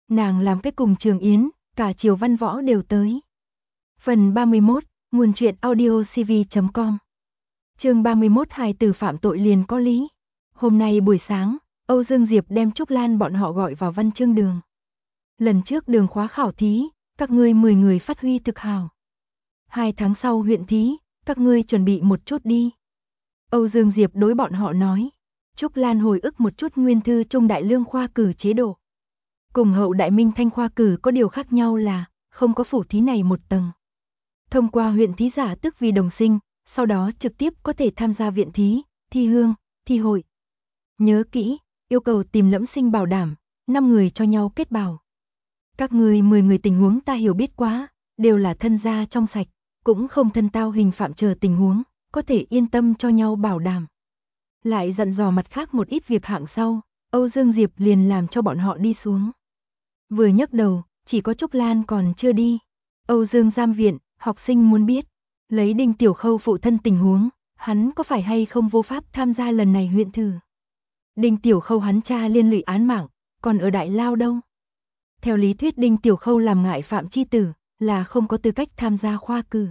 Nàng làm cái cùng Trường Yến, cả Triều Văn Võ đều tới. Phần 31, nguồn truyện audiocv.com. Chương 31, hài tử phạm tội liền có lý. Hôm nay buổi sáng, Âu Dương Diệp đem Trúc Lan bọn họ gọi vào văn chương đường. Lần trước đường khóa khảo thí, các ngươi 10 người phát huy thực hảo. 2 tháng sau huyện thí, các ngươi chuẩn bị một chút đi. Âu Dương Diệp đối bọn họ nói. Trúc Lan hồi ức một chút nguyên thư Trung Đại Lương khoa cử chế độ. Cùng Hậu Đại Minh Thanh khoa cử có điều khác nhau là, không có phủ thí này một tầng. Thông qua huyện thí giả tức vì đồng sinh, sau đó trực tiếp có thể tham gia viện thí, thi hương, thi hội. Nhớ kỹ, yêu cầu tìm lẫm sinh bảo đảm, 5 người cho nhau kết bảo. Các ngươi 10 người tình huống ta hiểu biết quá, đều là thân gia trong sạch, cũng không thân tao hình phạm chờ tình huống, có thể yên tâm cho nhau bảo đảm. Lại dặn dò mặt khác một ít việc hạng sau, Âu Dương Diệp liền làm cho bọn họ đi xuống. Vừa nhấc đầu, chỉ có Trúc Lan còn chưa đi. Âu Dương giam viện, học sinh muốn biết, lấy Đinh Tiểu Khâu phụ thân tình huống, hắn có phải hay không vô pháp tham gia lần này huyện thử. Đinh Tiểu Khâu hắn cha liên lụy án mạng, còn ở Đại Lao đâu. Theo lý thuyết Đinh Tiểu Khâu làm ngại phạm chi tử, là không có tư cách tham gia khoa cử.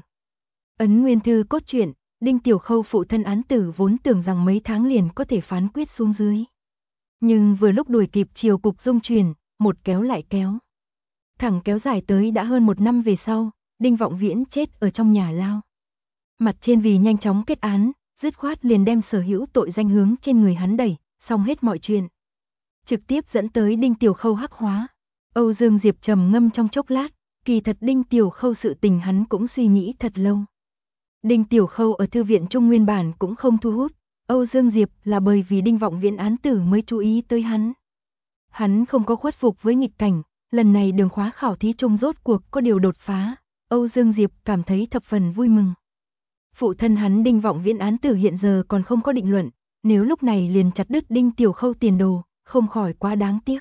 Ấn nguyên thư cốt truyện, Đinh Tiểu Khâu phụ thân án tử vốn tưởng rằng mấy tháng liền có thể phán quyết xuống dưới. Nhưng vừa lúc đuổi kịp triều cục dung truyền, một kéo lại kéo. Thẳng kéo dài tới đã hơn 1 năm về sau, Đinh Vọng Viễn chết ở trong nhà lao. Mặt trên vì nhanh chóng kết án, dứt khoát liền đem sở hữu tội danh hướng trên người hắn đẩy, xong hết mọi chuyện. Trực tiếp dẫn tới Đinh Tiểu Khâu hắc hóa. Âu Dương Diệp trầm ngâm trong chốc lát, kỳ thật Đinh Tiểu Khâu sự tình hắn cũng suy nghĩ thật lâu. Đinh Tiểu Khâu ở thư viện Trung nguyên bản cũng không thu hút, Âu Dương Diệp là bởi vì Đinh Vọng Viễn án tử mới chú ý tới hắn. Hắn không có khuất phục với nghịch cảnh, lần này đường khóa khảo thí Trung rốt cuộc có điều đột phá, Âu Dương Diệp cảm thấy thập phần vui mừng. Phụ thân hắn Đinh Vọng Viễn án tử hiện giờ còn không có định luận, nếu lúc này liền chặt đứt Đinh Tiểu Khâu tiền đồ, không khỏi quá đáng tiếc.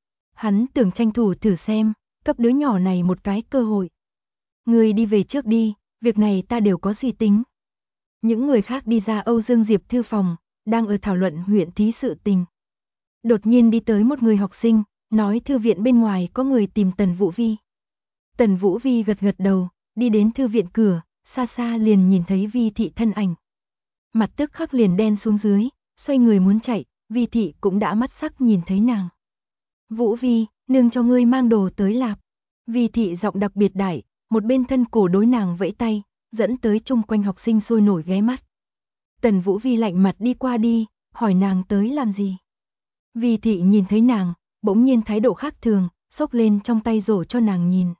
Hắn tưởng tranh thủ thử xem, cấp đứa nhỏ này một cái cơ hội. Người đi về trước đi, việc này ta đều có suy tính. Những người khác đi ra Âu Dương Diệp thư phòng, đang ở thảo luận huyện thí sự tình. Đột nhiên đi tới một người học sinh, nói thư viện bên ngoài có người tìm Tần Vũ Vi. Tần Vũ Vi gật gật đầu, đi đến thư viện cửa, xa xa liền nhìn thấy Vi thị thân ảnh. Mặt tức khắc liền đen xuống dưới, xoay người muốn chạy, Vi thị cũng đã mắt sắc nhìn thấy nàng. Vũ Vi, nương cho ngươi mang đồ tới lạp. Vi thị giọng đặc biệt đại, một bên thân cổ đối nàng vẫy tay, dẫn tới chung quanh học sinh sôi nổi ghé mắt. Tần Vũ Vi lạnh mặt đi qua đi, hỏi nàng tới làm gì. Vi thị nhìn thấy nàng, bỗng nhiên thái độ khác thường, xốc lên trong tay rổ cho nàng nhìn.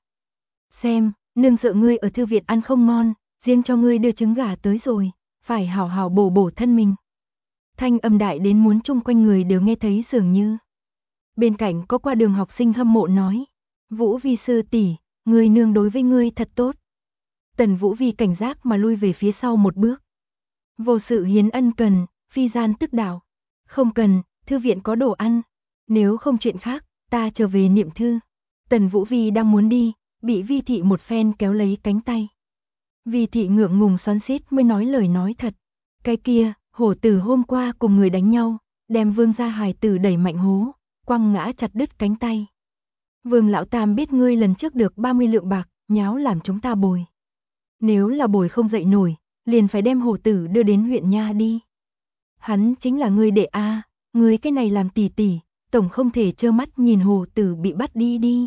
Xem, nương sợ ngươi ở thư viện ăn không ngon, riêng cho ngươi đưa trứng gà tới rồi, phải hảo hảo bổ bổ thân mình. Thanh âm đại đến muốn chung quanh người đều nghe thấy dường như. Bên cạnh có qua đường học sinh hâm mộ nói, Vũ Vi sư tỷ, người nương đối với ngươi thật tốt. Tần Vũ Vi cảnh giác mà lui về phía sau một bước. Vô sự hiến ân cần, phi gian tức đảo. Không cần, thư viện có đồ ăn. Nếu không chuyện khác, ta trở về niệm thư. Tần Vũ Vi đang muốn đi, bị Vi thị một phen kéo lấy cánh tay. Vi thị ngượng ngùng xoắn xít mới nói lời nói thật. Cái kia, hổ tử hôm qua cùng người đánh nhau, đem Vương gia hài tử đẩy mạnh hố, quăng ngã chặt đứt cánh tay. Vương lão tam biết ngươi lần trước được 30 lượng bạc, nháo làm chúng ta bồi. Nếu là bồi không dậy nổi, liền phải đem hổ tử đưa đến huyện nha đi. Hắn chính là ngươi đệ a, ngươi cái này làm tỷ tỷ, tổng không thể trơ mắt nhìn hổ tử bị bắt đi đi.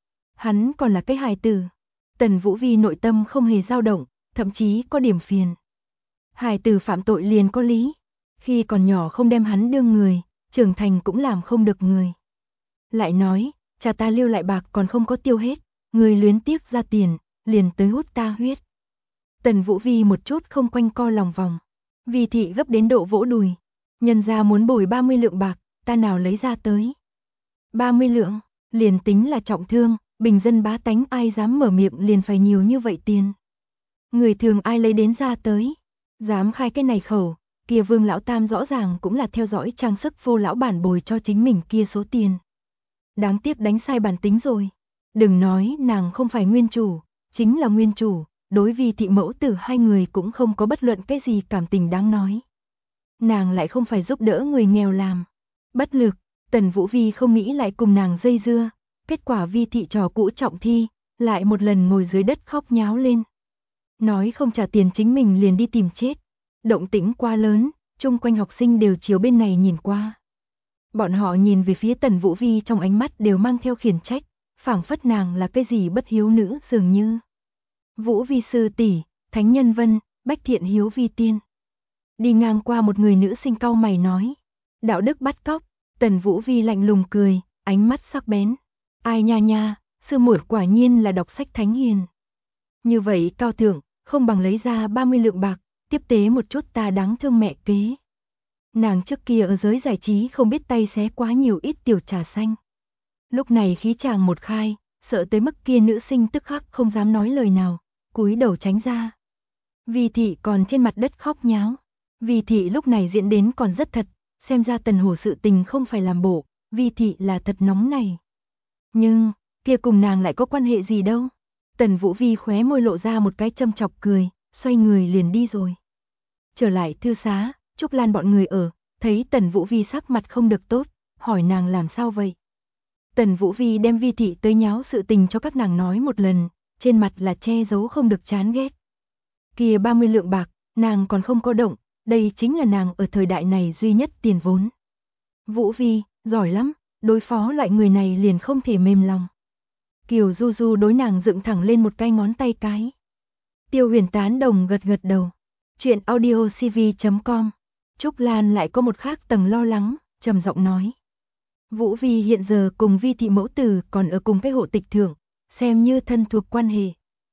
Hắn còn là cái hài tử. Tần Vũ Vi nội tâm không hề dao động, thậm chí có điểm phiền. Hài tử phạm tội liền có lý, khi còn nhỏ không đem hắn đương người, trưởng thành cũng làm không được người. Lại nói, cha ta lưu lại bạc còn không có tiêu hết, người luyến tiếc ra tiền, liền tới hút ta huyết. Tần Vũ Vi một chút không quanh co lòng vòng. Vi thị gấp đến độ vỗ đùi. Nhân gia muốn bồi 30 lượng bạc, ta nào lấy ra tới. 30 lượng, liền tính là trọng thương, bình dân bá tánh ai dám mở miệng liền phải nhiều như vậy tiền. Người thường ai lấy đến ra tới. Dám khai cái này khẩu, kia Vương lão tam rõ ràng cũng là theo dõi trang sức vô lão bản bồi cho chính mình kia số tiền. Đáng tiếc đánh sai bản tính rồi. Đừng nói nàng không phải nguyên chủ, chính là nguyên chủ, đối Vi thị mẫu tử hai người cũng không có bất luận cái gì cảm tình đáng nói. Nàng lại không phải giúp đỡ người nghèo làm. Bất lực, Tần Vũ Vi không nghĩ lại cùng nàng dây dưa, Kết quả Vi thị trò cũ trọng thi, lại một lần ngồi dưới đất khóc nháo lên. Nói không trả tiền chính mình liền đi tìm chết. Động tĩnh quá lớn, chung quanh học sinh đều chiếu bên này nhìn qua. Bọn họ nhìn về phía Tần Vũ Vi trong ánh mắt đều mang theo khiển trách, phảng phất nàng là cái gì bất hiếu nữ dường như. Vũ Vi sư tỷ, Thánh Nhân Vân, Bách Thiện Hiếu Vi tiên. Đi ngang qua một người nữ sinh cau mày nói, đạo đức bắt cóc. Tần Vũ Vi lạnh lùng cười, ánh mắt sắc bén. Ai nha nha, sư muội quả nhiên là đọc sách thánh hiền. Như vậy cao thượng, không bằng lấy ra 30 lượng bạc, tiếp tế một chút ta đáng thương mẹ kế. Nàng trước kia ở giới giải trí không biết tay xé quá nhiều ít tiểu trà xanh. Lúc này khí chàng một khai, sợ tới mức kia nữ sinh tức khắc không dám nói lời nào, cúi đầu tránh ra. Vi thị còn trên mặt đất khóc nháo. Vi thị lúc này diễn đến còn rất thật, xem ra Tần Hổ sự tình không phải làm bộ, Vi thị là thật nóng này. Nhưng, kia cùng nàng lại có quan hệ gì đâu. Tần Vũ Vi khóe môi lộ ra một cái châm chọc cười, xoay người liền đi rồi. Trở lại thư xá, Trúc Lan bọn người ở, thấy Tần Vũ Vi sắc mặt không được tốt, hỏi nàng làm sao vậy. Tần Vũ Vi đem Vi thị tới nháo sự tình cho các nàng nói một lần, trên mặt là che giấu không được chán ghét. Kia 30 lượng bạc, nàng còn không có động, đây chính là nàng ở thời đại này duy nhất tiền vốn. Vũ Vi, giỏi lắm, đối phó loại người này liền không thể mềm lòng. Kiều Du Du đối nàng dựng thẳng lên một cái ngón tay cái. Tiêu Huyền tán đồng gật gật đầu. Chuyện audiocv.com. Trúc Lan lại có một khác tầng lo lắng, trầm giọng nói. Vũ Vi hiện giờ cùng Vi thị mẫu tử còn ở cùng cái hộ tịch thượng, xem như thân thuộc quan hệ.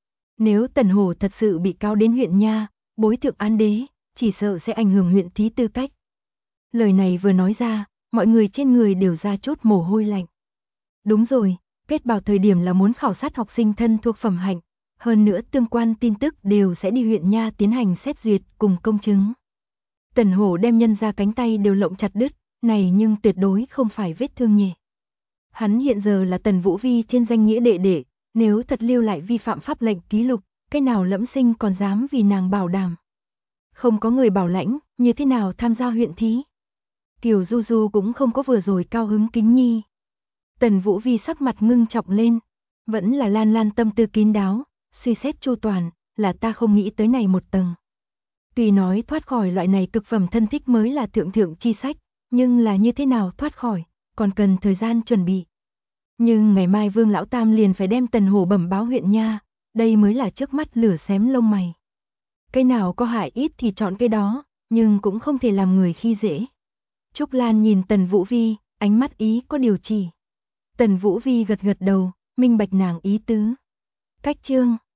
Nếu Tần Hổ thật sự bị cáo đến huyện nha, bối thượng án đế, chỉ sợ sẽ ảnh hưởng huyện thí tư cách. Lời này vừa nói ra, mọi người trên người đều ra chốt mồ hôi lạnh. Đúng rồi, kết bảo thời điểm là muốn khảo sát học sinh thân thuộc phẩm hạnh, hơn nữa tương quan tin tức đều sẽ đi huyện nha tiến hành xét duyệt cùng công chứng. Tần Hổ đem nhân ra cánh tay đều lộng chặt đứt, này nhưng tuyệt đối không phải vết thương nhẹ. Hắn hiện giờ là Tần Vũ Vi trên danh nghĩa đệ đệ, nếu thật lưu lại vi phạm pháp lệnh ký lục, cái nào Lẫm Sinh còn dám vì nàng bảo đảm. Không có người bảo lãnh, như thế nào tham gia huyện thí. Kiều Du Du cũng không có vừa rồi cao hứng kính nhi. Tần Vũ Vi sắc mặt ngưng trọng lên, vẫn là Lan Lan tâm tư kín đáo, suy xét chu toàn, là ta không nghĩ tới này một tầng. Tuy nói thoát khỏi loại này cực phẩm thân thích mới là thượng thượng chi sách, nhưng là như thế nào thoát khỏi, còn cần thời gian chuẩn bị. Nhưng ngày mai Vương Lão Tam liền phải đem Tần Hổ bẩm báo huyện nha, đây mới là trước mắt lửa xém lông mày. Cái nào có hại ít thì chọn cái đó, nhưng cũng không thể làm người khi dễ. Trúc Lan nhìn Tần Vũ Vi, ánh mắt ý có điều chỉ. Tần Vũ Vi gật gật đầu, minh bạch nàng ý tứ. Cách chương